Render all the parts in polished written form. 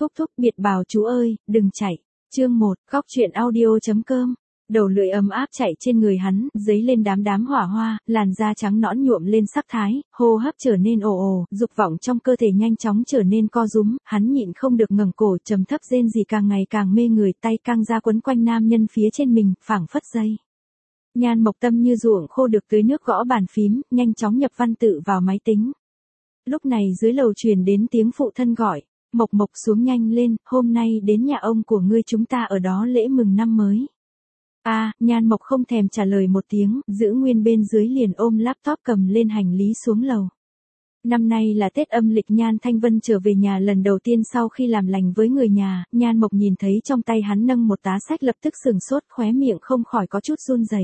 Thúc thúc biệt bào chú ơi, đừng chạy. Chương 1, Góc truyện audio.com. Đầu lưỡi ấm áp chạy trên người hắn, dấy lên đám đám hỏa hoa, làn da trắng nõn nhuộm lên sắc thái, hô hấp trở nên ồ ồ, dục vọng trong cơ thể nhanh chóng trở nên co rúm, hắn nhịn không được ngẩng cổ trầm thấp rên rỉ càng ngày càng mê người, tay căng ra quấn quanh nam nhân phía trên mình, phảng phất dây. Nhan Mộc tâm như ruộng khô được tưới nước gõ bàn phím, nhanh chóng nhập văn tự vào máy tính. Lúc này dưới lầu truyền đến tiếng phụ thân gọi, Mộc Mộc xuống nhanh lên, hôm nay đến nhà ông của ngươi chúng ta ở đó lễ mừng năm mới. Nhan Mộc không thèm trả lời một tiếng, giữ nguyên bên dưới liền ôm laptop cầm lên hành lý xuống lầu. Năm nay là Tết âm lịch Nhan Thanh Vân trở về nhà lần đầu tiên sau khi làm lành với người nhà, Nhan Mộc nhìn thấy trong tay hắn nâng một tá sách lập tức sừng sốt, khóe miệng không khỏi có chút run rẩy.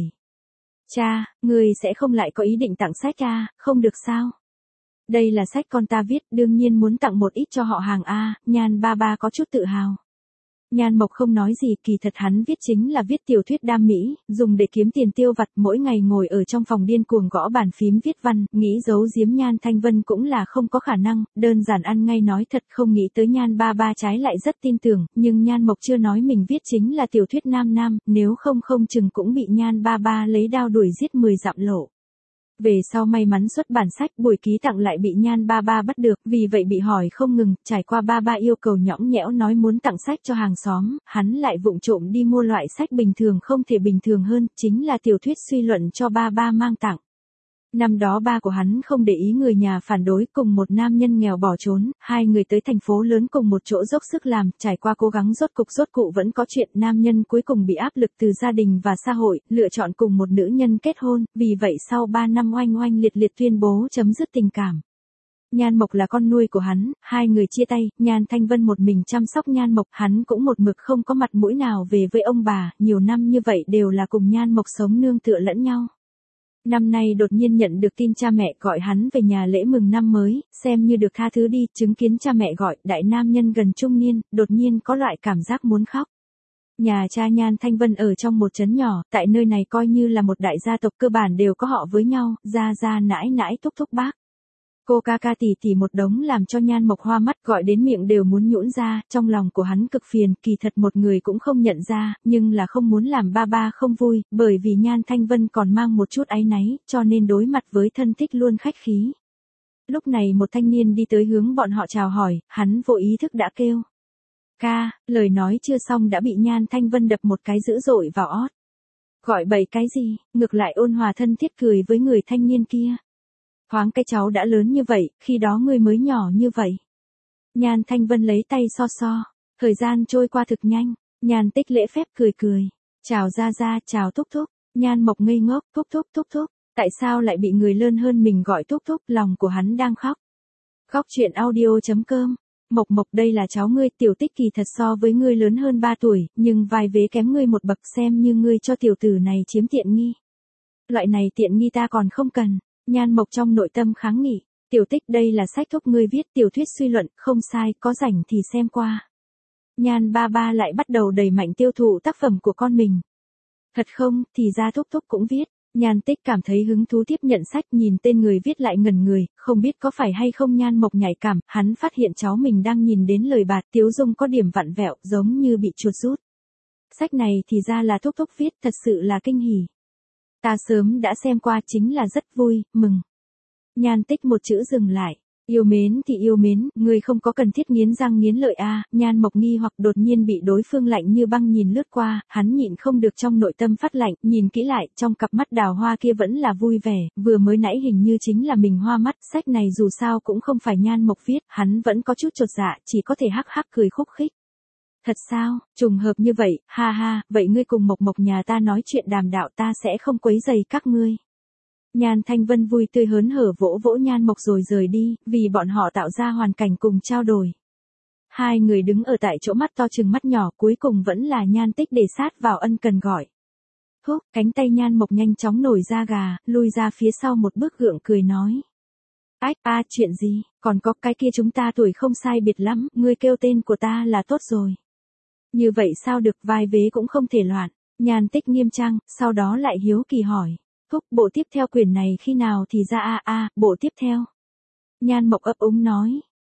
Cha, ngươi sẽ không lại có ý định tặng sách không được sao? Đây là sách con ta viết, đương nhiên muốn tặng một ít cho họ hàng Nhan ba ba có chút tự hào. Nhan Mộc không nói gì, kỳ thật hắn viết chính là viết tiểu thuyết đam mỹ, dùng để kiếm tiền tiêu vặt, mỗi ngày ngồi ở trong phòng điên cuồng gõ bàn phím viết văn, nghĩ giấu giếm Nhan Thanh Vân cũng là không có khả năng, đơn giản ăn ngay nói thật không nghĩ tới Nhan ba ba trái lại rất tin tưởng, nhưng Nhan Mộc chưa nói mình viết chính là tiểu thuyết nam, nếu không chừng cũng bị Nhan ba ba lấy đao đuổi giết 10 dặm lộ. Về sau may mắn xuất bản sách, buổi ký tặng lại bị Nhan ba ba bắt được, vì vậy bị hỏi không ngừng, trải qua ba ba yêu cầu nhõng nhẽo nói muốn tặng sách cho hàng xóm, hắn lại vụng trộm đi mua loại sách bình thường không thể bình thường hơn, chính là tiểu thuyết suy luận cho ba ba mang tặng. Năm đó ba của hắn không để ý người nhà phản đối, cùng một nam nhân nghèo bỏ trốn, hai người tới thành phố lớn cùng một chỗ dốc sức làm, trải qua cố gắng rốt cụ vẫn có chuyện, nam nhân cuối cùng bị áp lực từ gia đình và xã hội, lựa chọn cùng một nữ nhân kết hôn, vì vậy sau 3 năm oanh liệt tuyên bố chấm dứt tình cảm. Nhan Mộc là con nuôi của hắn, hai người chia tay, Nhan Thanh Vân một mình chăm sóc Nhan Mộc, hắn cũng một mực không có mặt mũi nào về với ông bà, nhiều năm như vậy đều là cùng Nhan Mộc sống nương tựa lẫn nhau. Năm nay đột nhiên nhận được tin cha mẹ gọi hắn về nhà lễ mừng năm mới, xem như được tha thứ đi, chứng kiến cha mẹ gọi, đại nam nhân gần trung niên, đột nhiên có loại cảm giác muốn khóc. Nhà cha Nhan Thanh Vân ở trong một trấn nhỏ, tại nơi này coi như là một đại gia tộc, cơ bản đều có họ với nhau, gia nãi thúc bác. Cô ca tỷ một đống làm cho Nhan Mộc hoa mắt, gọi đến miệng đều muốn nhũn ra, trong lòng của hắn cực phiền, kỳ thật một người cũng không nhận ra, nhưng là không muốn làm ba ba không vui, bởi vì Nhan Thanh Vân còn mang một chút áy náy, cho nên đối mặt với thân thích luôn khách khí. Lúc này một thanh niên đi tới hướng bọn họ chào hỏi, hắn vô ý thức đã kêu. Ca, lời nói chưa xong đã bị Nhan Thanh Vân đập một cái dữ dội vào ót. Gọi bậy cái gì, ngược lại ôn hòa thân thiết cười với người thanh niên kia. Thoáng cái cháu đã lớn như vậy, khi đó ngươi mới nhỏ như vậy. Nhan Thanh Vân lấy tay so. Thời gian trôi qua thực nhanh, Nhan Tích lễ phép cười. Chào ra, chào thúc. Nhan Mộc ngây ngốc, thúc. Tại sao lại bị người lớn hơn mình gọi thúc, lòng của hắn đang khóc. Góc truyện audio.com. Mộc đây là cháu ngươi, Tiểu Tích kỳ thật so với ngươi lớn hơn 3 tuổi, nhưng vài vế kém ngươi một bậc, xem như ngươi cho tiểu tử này chiếm tiện nghi. Loại này tiện nghi ta còn không cần. Nhan Mộc trong nội tâm kháng nghị, Tiểu Tích đây là sách thúc ngươi viết, tiểu thuyết suy luận, không sai, có rảnh thì xem qua. Nhan ba ba lại bắt đầu đẩy mạnh tiêu thụ tác phẩm của con mình. Thật không, thì ra thúc cũng viết. Nhan Tích cảm thấy hứng thú tiếp nhận sách, nhìn tên người viết lại ngẩn người, không biết có phải hay không Nhan Mộc nhạy cảm, hắn phát hiện cháu mình đang nhìn đến lời bạt, tiếu dung có điểm vặn vẹo, giống như bị chuột rút. Sách này thì ra là thúc viết, thật sự là kinh hỉ. Ta sớm đã xem qua, chính là rất vui, mừng. Nhan Tích một chữ dừng lại. Yêu mến thì yêu mến, người không có cần thiết nghiến răng nghiến lợi Nhan Mộc nghi hoặc đột nhiên bị đối phương lạnh như băng nhìn lướt qua, hắn nhịn không được trong nội tâm phát lạnh, nhìn kỹ lại, trong cặp mắt đào hoa kia vẫn là vui vẻ, vừa mới nãy hình như chính là mình hoa mắt, sách này dù sao cũng không phải Nhan Mộc viết, hắn vẫn có chút chột dạ, chỉ có thể hắc cười khúc khích. Thật sao, trùng hợp như vậy, ha, vậy ngươi cùng Mộc nhà ta nói chuyện đàm đạo, ta sẽ không quấy rầy các ngươi. Nhan Thanh Vân vui tươi hớn hở vỗ Nhan Mộc rồi rời đi, vì bọn họ tạo ra hoàn cảnh cùng trao đổi. Hai người đứng ở tại chỗ mắt to trừng mắt nhỏ, cuối cùng vẫn là Nhan Tích để sát vào ân cần gọi. Thúc, cánh tay Nhan Mộc nhanh chóng nổi da gà, lui ra phía sau một bước gượng cười nói. Chuyện gì, còn có cái kia chúng ta tuổi không sai biệt lắm, ngươi kêu tên của ta là tốt rồi. Như vậy sao được, vai vế cũng không thể loạn. Nhan Tích nghiêm trang, sau đó lại hiếu kỳ hỏi. Thúc, bộ tiếp theo quyển này khi nào thì ra bộ tiếp theo. Nhan Mộc ấp úng nói.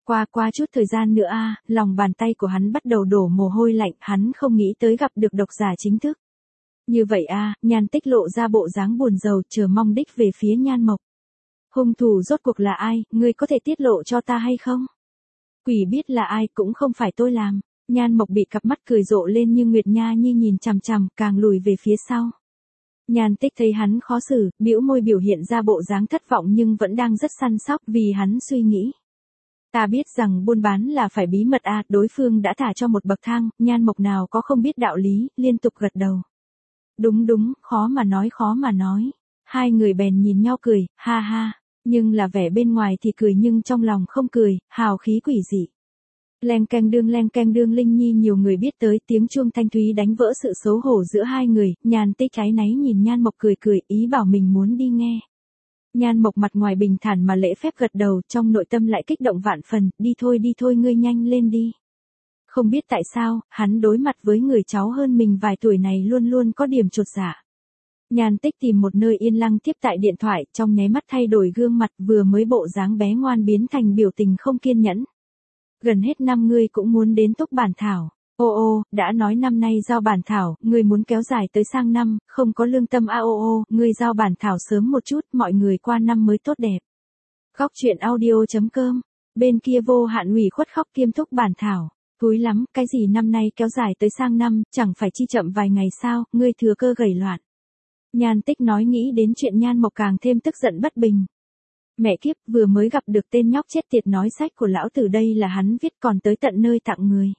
Qua chút thời gian nữa lòng bàn tay của hắn bắt đầu đổ mồ hôi lạnh, hắn không nghĩ tới gặp được độc giả chính thức. Như vậy Nhan Tích lộ ra bộ dáng buồn rầu, chờ mong đích về phía Nhan Mộc. Hung thủ rốt cuộc là ai, ngươi có thể tiết lộ cho ta hay không? Quỷ biết là ai, cũng không phải tôi làm. Nhan Mộc bị cặp mắt cười rộ lên như Nguyệt Nha Nhi nhìn chằm chằm, càng lùi về phía sau. Nhan Tích thấy hắn khó xử, bĩu môi biểu hiện ra bộ dáng thất vọng nhưng vẫn đang rất săn sóc vì hắn suy nghĩ. Ta biết rằng buôn bán là phải bí mật đối phương đã thả cho một bậc thang, Nhan Mộc nào có không biết đạo lý, liên tục gật đầu. Đúng, khó mà nói. Hai người bèn nhìn nhau cười, ha ha, nhưng là vẻ bên ngoài thì cười nhưng trong lòng không cười, hào khí quỷ dị. Leng keng đương Linh Nhi nhiều người biết tới, tiếng chuông thanh thúy đánh vỡ sự xấu hổ giữa hai người, Nhan Tích áy náy nhìn Nhan Mộc cười ý bảo mình muốn đi nghe. Nhan Mộc mặt ngoài bình thản mà lễ phép gật đầu, trong nội tâm lại kích động vạn phần, đi thôi ngươi nhanh lên đi. Không biết tại sao, hắn đối mặt với người cháu hơn mình vài tuổi này luôn luôn có điểm chột dạ. Nhan Tích tìm một nơi yên lặng tiếp tại điện thoại, trong nháy mắt thay đổi gương mặt, vừa mới bộ dáng bé ngoan biến thành biểu tình không kiên nhẫn. Gần hết năm ngươi cũng muốn đến Túc Bản Thảo. Đã nói năm nay giao bản thảo, ngươi muốn kéo dài tới sang năm, không có lương tâm ngươi giao bản thảo sớm một chút, mọi người qua năm mới tốt đẹp. Góc truyện audio.com, bên kia vô hạn ủy khuất khóc kiêm Túc Bản Thảo. Cúi lắm, cái gì năm nay kéo dài tới sang năm, chẳng phải chi chậm vài ngày sao, ngươi thừa cơ gầy loạn. Nhan Tích nói nghĩ đến chuyện Nhan Mộc càng thêm tức giận bất bình. Mẹ kiếp, vừa mới gặp được tên nhóc chết tiệt nói sách của lão tử đây là hắn viết còn tới tận nơi tặng người.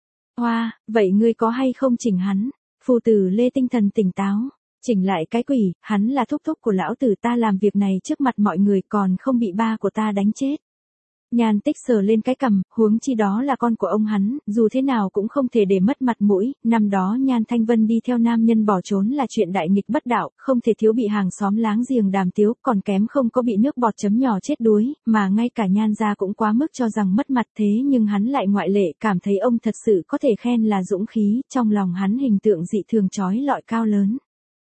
Vậy ngươi có hay không chỉnh hắn? Phù tử Lê tinh thần tỉnh táo. Chỉnh lại cái quỷ, hắn là thúc thúc của lão tử, ta làm việc này trước mặt mọi người còn không bị ba của ta đánh chết. Nhan Tích sờ lên cái cằm, huống chi đó là con của ông hắn, dù thế nào cũng không thể để mất mặt mũi, năm đó Nhan Thanh Vân đi theo nam nhân bỏ trốn là chuyện đại nghịch bất đạo, không thể thiếu bị hàng xóm láng giềng đàm tiếu, còn kém không có bị nước bọt chấm nhỏ chết đuối, mà ngay cả Nhan gia cũng quá mức cho rằng mất mặt, thế nhưng hắn lại ngoại lệ, cảm thấy ông thật sự có thể khen là dũng khí, trong lòng hắn hình tượng dị thường chói lọi cao lớn.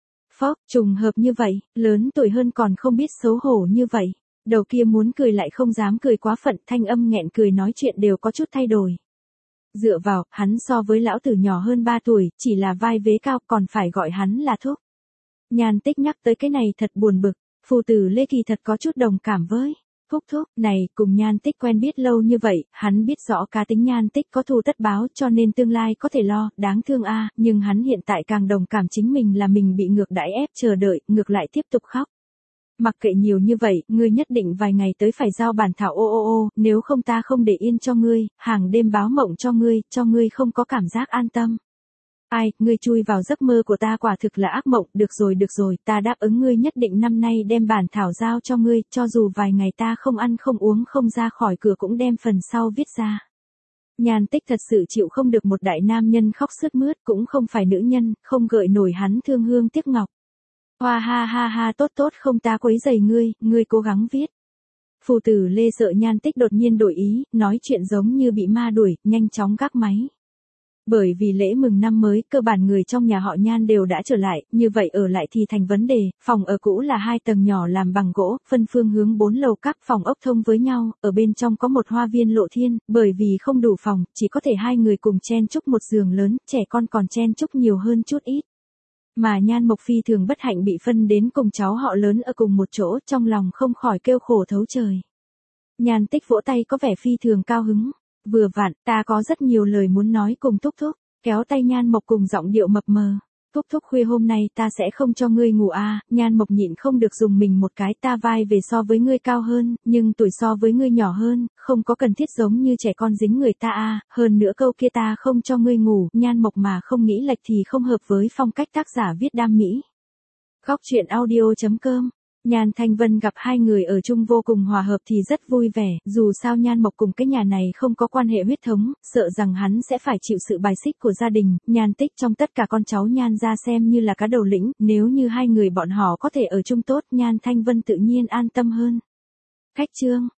Trùng hợp như vậy, lớn tuổi hơn còn không biết xấu hổ như vậy. Đầu kia muốn cười lại không dám cười quá phận, thanh âm nghẹn cười nói chuyện đều có chút thay đổi. Dựa vào, hắn so với lão tử nhỏ hơn 3 tuổi, chỉ là vai vế cao còn phải gọi hắn là thúc. Nhan Tích nhắc tới cái này thật buồn bực, phù tử Lê kỳ thật có chút đồng cảm với. Thúc này, cùng Nhan Tích quen biết lâu như vậy, hắn biết rõ cá tính Nhan Tích có thù tất báo cho nên tương lai có thể lo, đáng thương nhưng hắn hiện tại càng đồng cảm chính mình là mình bị ngược đãi ép chờ đợi, ngược lại tiếp tục khóc. Mặc kệ nhiều như vậy, ngươi nhất định vài ngày tới phải giao bản thảo nếu không ta không để yên cho ngươi, hàng đêm báo mộng cho ngươi không có cảm giác an tâm. Ngươi chui vào giấc mơ của ta quả thực là ác mộng, được rồi, ta đáp ứng ngươi nhất định năm nay đem bản thảo giao cho ngươi, cho dù vài ngày ta không ăn không uống không ra khỏi cửa cũng đem phần sau viết ra. Nhan Tích thật sự chịu không được một đại nam nhân khóc sướt mướt, cũng không phải nữ nhân, không gợi nổi hắn thương hương tiếc ngọc. Ha, tốt, không ta quấy rầy ngươi cố gắng viết. Phù tử Lê sợ Nhan Tích đột nhiên đổi ý, nói chuyện giống như bị ma đuổi, nhanh chóng gác máy. Bởi vì lễ mừng năm mới, cơ bản người trong nhà họ Nhan đều đã trở lại, như vậy ở lại thì thành vấn đề, phòng ở cũ là 2 tầng nhỏ làm bằng gỗ, phân phương hướng 4 lầu các phòng ốc thông với nhau, ở bên trong có một hoa viên lộ thiên, bởi vì không đủ phòng, chỉ có thể 2 người cùng chen chúc một giường lớn, trẻ con còn chen chúc nhiều hơn chút ít. Mà Nhan Mộc phi thường bất hạnh bị phân đến cùng cháu họ lớn ở cùng một chỗ, trong lòng không khỏi kêu khổ thấu trời. Nhan Tích vỗ tay có vẻ phi thường cao hứng. Vừa vặn, ta có rất nhiều lời muốn nói cùng Thúc, kéo tay Nhan Mộc cùng giọng điệu mập mờ. Thúc khuya hôm nay ta sẽ không cho ngươi ngủ Nhan Mộc nhịn không được dùng mình một cái, ta vai về so với ngươi cao hơn, nhưng tuổi so với ngươi nhỏ hơn, không có cần thiết giống như trẻ con dính người ta hơn nữa câu kia ta không cho ngươi ngủ, Nhan Mộc mà không nghĩ lệch thì không hợp với phong cách tác giả viết đam mỹ. Góc truyện audio.com. Nhan Thanh Vân gặp hai người ở chung vô cùng hòa hợp thì rất vui vẻ, dù sao Nhan Mộc cùng cái nhà này không có quan hệ huyết thống, sợ rằng hắn sẽ phải chịu sự bài xích của gia đình, Nhan Tích trong tất cả con cháu Nhan gia xem như là cá đầu lĩnh, nếu như hai người bọn họ có thể ở chung tốt, Nhan Thanh Vân tự nhiên an tâm hơn. Khách trương